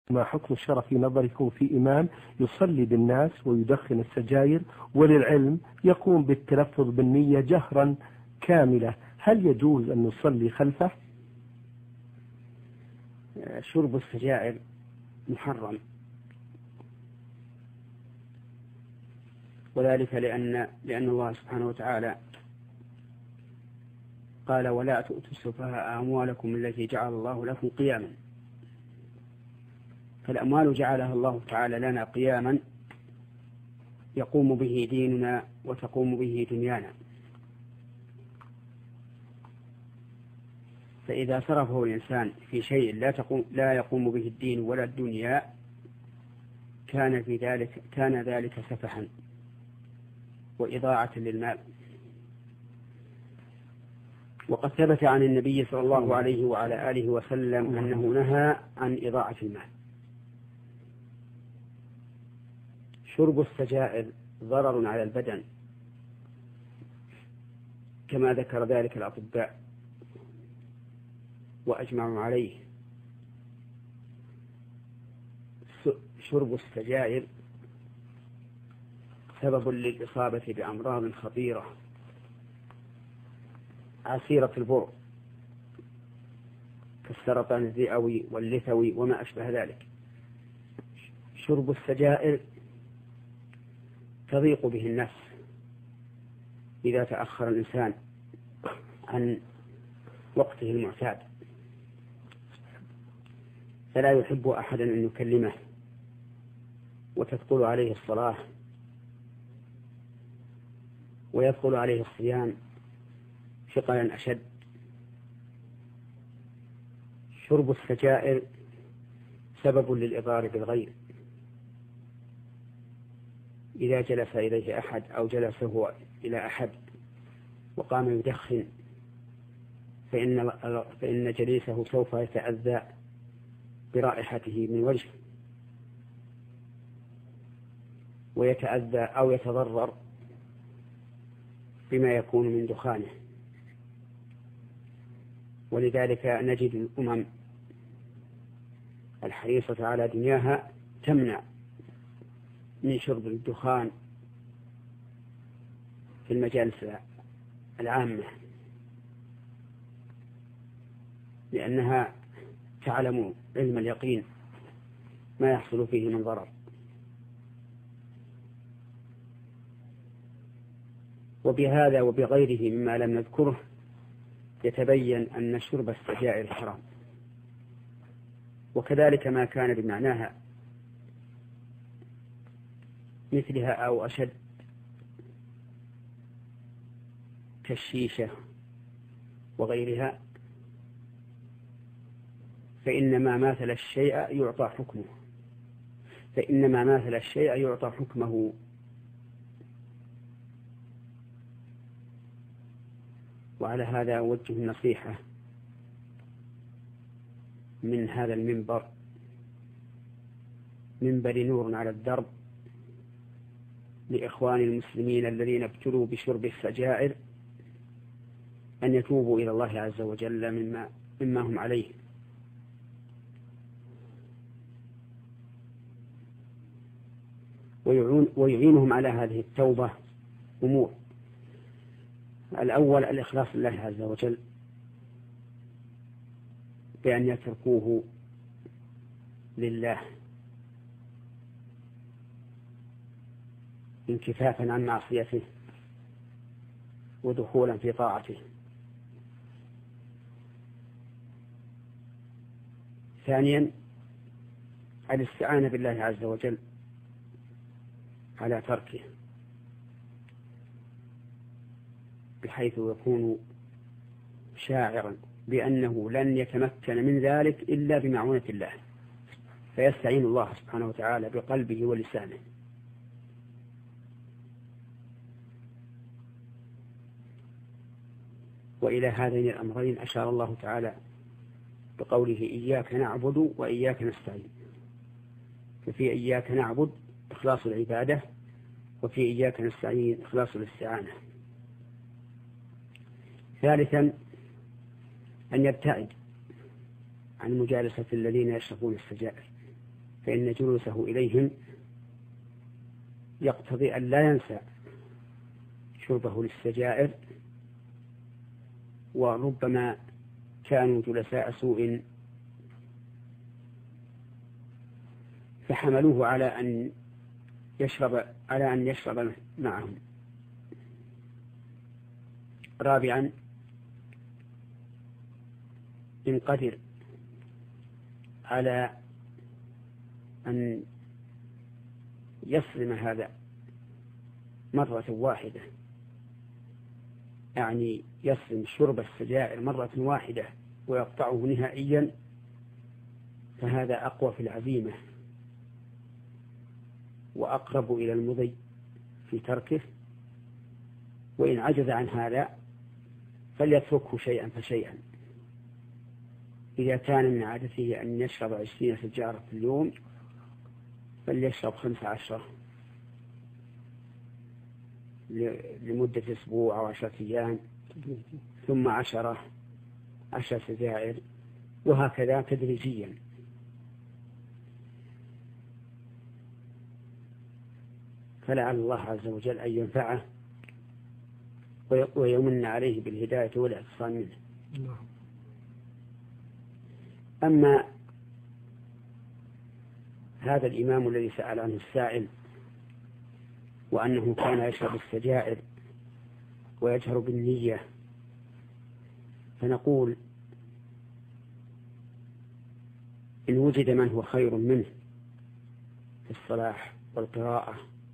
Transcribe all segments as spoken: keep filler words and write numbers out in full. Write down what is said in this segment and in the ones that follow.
ما حكم الشرع في نظركم في إمام يصلي بالناس ويدخن السجاير وللعلم يقوم بالتلفظ بالنية جهرا كاملة، هل يجوز أن نصلي خلفه؟ شرب السجائر محرم، وذلك لأن لأن الله سبحانه وتعالى قال: ولا تؤتوا السفهاء أموالكم التي جعل الله لكم قياما. فالأموال جعلها الله تعالى لنا قياما يقوم به ديننا وتقوم به دنيانا، فإذا صرفه الإنسان في شيء لا تقوم لا يقوم به الدين ولا الدنيا كان في ذلك كان ذلك سفحا وإضاعة للمال. وقد ثبت عن النبي صلى الله عليه وعلى آله وسلم أنه نهى عن إضاعة المال. شرب السجائر ضرر على البدن كما ذكر ذلك الأطباء وأجمعوا عليه. شرب السجائر سبب للإصابة بأمراض خطيرة عسيرة البرء كالسرطان الرئوي واللثوي وما أشبه ذلك. شرب السجائر تضيق به النفس إذا تأخر الإنسان عن وقته المعتاد، فلا يحب أحدا أن يكلمه وتثقل عليه الصلاة ويثقل عليه الصيام ثقلا أشد. شرب السجائر سبب للإضرار بالغير، إذا جلس إليه أحد أو جلس هو إلى أحد وقام يدخن فإن, فإن جليسه سوف يتأذى برائحته من وجهه ويتأذى أو يتضرر بما يكون من دخانه. ولذلك نجد الأمم الحريصة على دنياها تمنع من شرب الدخان في المجالس العامة، لأنها تعلم علم اليقين ما يحصل فيه من ضرر. وبهذا وبغيره مما لم نذكره يتبين أن شرب السجائر حرام، وكذلك ما كان بمعناها مثلها أو أشد كالشيشة وغيرها، فإنما ماثل الشيء يعطى حكمه فإنما ماثل الشيء يعطى حكمه. وعلى هذا أوجه النصيحة من هذا المنبر، منبر نور على الدرب، لإخوان المسلمين الذين ابتلوا بشرب السجائر أن يتوبوا إلى الله عز وجل مما, مما هم عليه. ويعينهم على هذه التوبة أمور: الأول الإخلاص لله عز وجل بأن يتركوه لله انكفافا عن معصيته ودخولا في طاعته. ثانيا الاستعانة بالله عز وجل على تركه، بحيث يكون شاعرا بأنه لن يتمكن من ذلك إلا بمعونة الله، فيستعين الله سبحانه وتعالى بقلبه ولسانه. وإلى هذين الأمرين أشار الله تعالى بقوله: إياك نعبد وإياك نستعين. ففي إياك نعبد إخلاص العبادة، وفي إياك نستعين إخلاص الاستعانة. ثالثا أن يبتعد عن مجالسة الذين يشربون السجائر، فإن جلوسه إليهم يقتضي أن لا ينسى شربه للسجائر، وربما كانوا جلساء سوء فحملوه على أن يشرب على أن يشرب معهم. رابعا، إن قدر على أن يصرم هذا مرة واحدة، يعني يصرم شرب السجائر مرة واحدة ويقطعه نهائيا، فهذا أقوى في العزيمة وأقرب إلى المضي في تركه. وإن عجز عن هذا فليتركه شيئا فشيئا. إذا كان من عادته أن يشرب عشرين سجارة في اليوم فليشرب خمس عشرة لمدة أسبوع أو عشرة أيام، ثم عشرة عشر سجائر، وهكذا تدريجيا. فلعل الله عز وجل أن ينفعه ويمن عليه بالهداية والاعتصام منه. أما هذا الإمام الذي سأل عنه السائل وأنه كان يشرب السجائر ويجهر بالنية، فنقول إن وجد من هو خير منه في الصلاح والقراءة،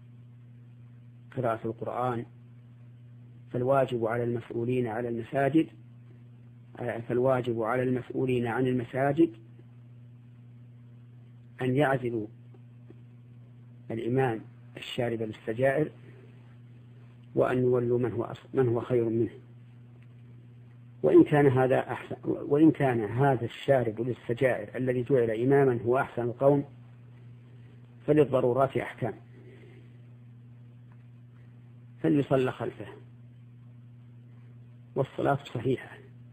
قراءة القرآن، فالواجب على المسؤولين على المساجد فالواجب على المسؤولين عن المساجد أن يعزلوا الإمام الشارب للسجائر، وأن يولوا من هو من هو خير منه. وإن كان هذا أحسن وإن كان هذا الشارب للسجائر الذي جعل إماما هو أحسن القوم، فللضرورات أحكام، فليصلى خلفه، والصلاة صحيحة،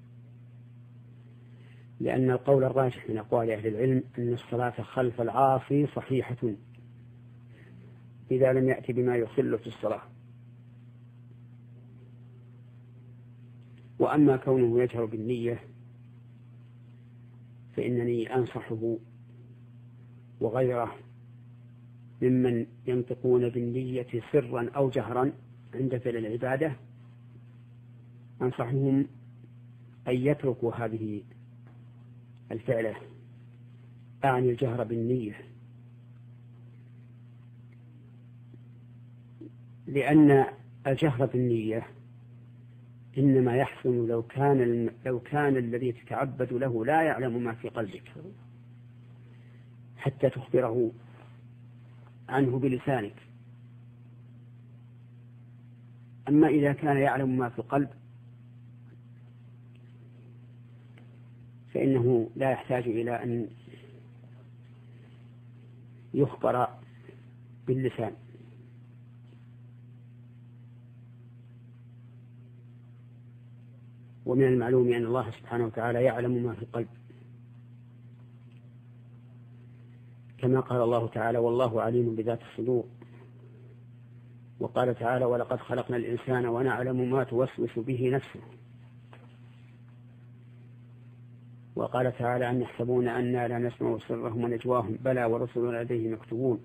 لأن القول الراجح من أقوال أهل العلم أن الصلاة خلف العاصي صحيحة إذا لم يأتي بما يخل في الصلاة. وأما كونه يجهر بالنية فإنني أنصحه وغيره ممن ينطقون بالنية سرا أو جهرا عند فعل العبادة، أنصحهم أن يتركوا هذه الفعلة، أعني الجهر بالنية، لأن الجهر بالنية إنما يحسن لو كان لو كان الذي تتعبد له لا يعلم ما في قلبك حتى تخبره عنه بلسانك. أما إذا كان يعلم ما في القلب فإنه لا يحتاج إلى أن يخبر باللسان. ومن المعلوم أن الله سبحانه وتعالى يعلم ما في القلب، كما قال الله تعالى: والله عليم بذات الصدور. وقال تعالى: ولقد خلقنا الإنسان ونعلم ما توسوس به نفسه. وقال تعالى: أن يحسبون أنا لا نسمع سرهم ونجواهم بلى ورسلنا لديهم يكتبون.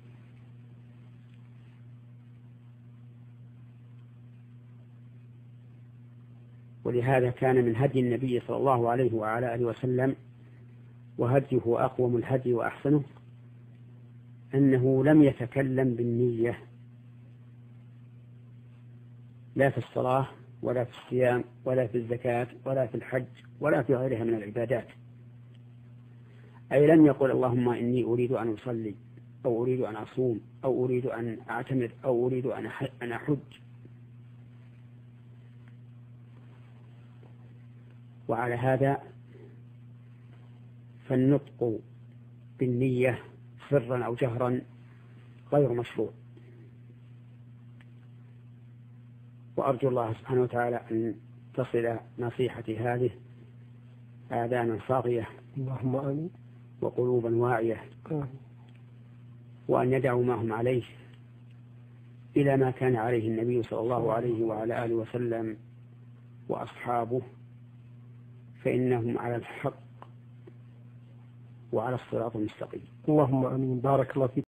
ولهذا كان من هدي النبي صلى الله عليه وعلى آله وسلم، وهديه أقوم الهدي وأحسنه، أنه لم يتكلم بالنية لا في الصلاة ولا في الصيام ولا في الزكاة ولا في الحج ولا في غيرها من العبادات. أي لم يقل: اللهم إني أريد أن أصلي، أو أريد أن أصوم، أو أريد أن أعتمر، أو أريد أن أحج. وعلى هذا فالنطق بالنية سرا أو جهرا غير مشروع. وأرجو الله سبحانه وتعالى أن تصل نصيحتي هذه آذانا صاغية اللهم آمين وقلوبا واعية وأن يدعوا ما هم عليه إلى ما كان عليه النبي صلى الله عليه وعلى آله وسلم وأصحابه، فإنهم على الحق وعلى الصراط المستقيم. اللهم آمين. بارك الله فيك.